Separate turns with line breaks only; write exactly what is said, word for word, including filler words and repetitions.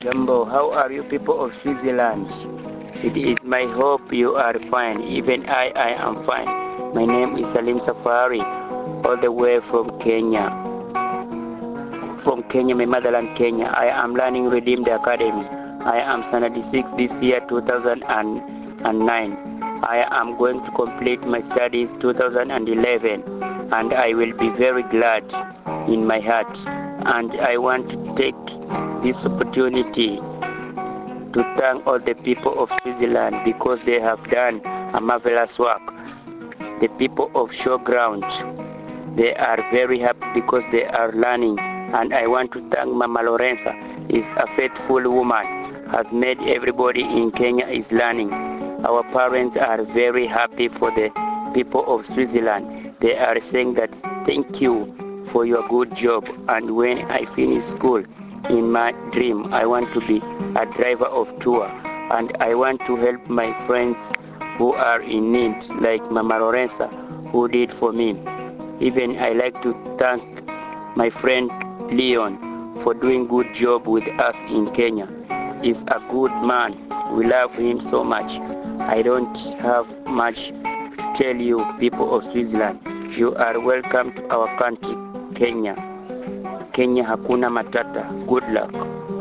Jumbo, how are you people of Switzerland? It is my hope you are fine. Even I, I am fine. My name is Salim Safari, all the way from Kenya. From Kenya, my motherland Kenya. I am learning Redeemed Academy. I am seventy-six this year, two thousand nine. I am going to complete my studies two thousand eleven, and I will be very glad in my heart. And I want to take this opportunity to thank all the people of Switzerland because they have done a marvelous work. The people of Showground, they are very happy because they are learning, and I want to thank Mama Lorenza. Is a faithful woman, has made everybody in Kenya is learning. Our parents are very happy for the people of Switzerland. They are saying that thank you for your good job, and when I finish school, in my dream I want to be a driver of tour, and I want to help my friends who are in need like Mama Lorenza who did for me. Even I like to thank my friend Leon for doing good job with us in Kenya. He's a good man. We love him so much. I don't have much to tell you people of Switzerland. You are welcome to our country, Kenya. Kenya hakuna matata. Good luck.